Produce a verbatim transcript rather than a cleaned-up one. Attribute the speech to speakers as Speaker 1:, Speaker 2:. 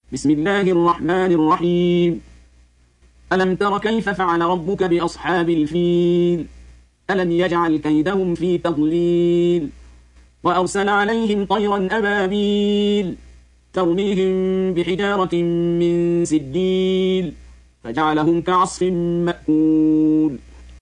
Speaker 1: بسم الله الرحمن الرحيم. ألم تر كيف فعل ربك بأصحاب الفيل؟ ألم يجعل كيدهم في تضليل وأرسل عليهم طيرا أبابيل ترميهم بحجارة من سجيل فجعلهم كعصف مأكول.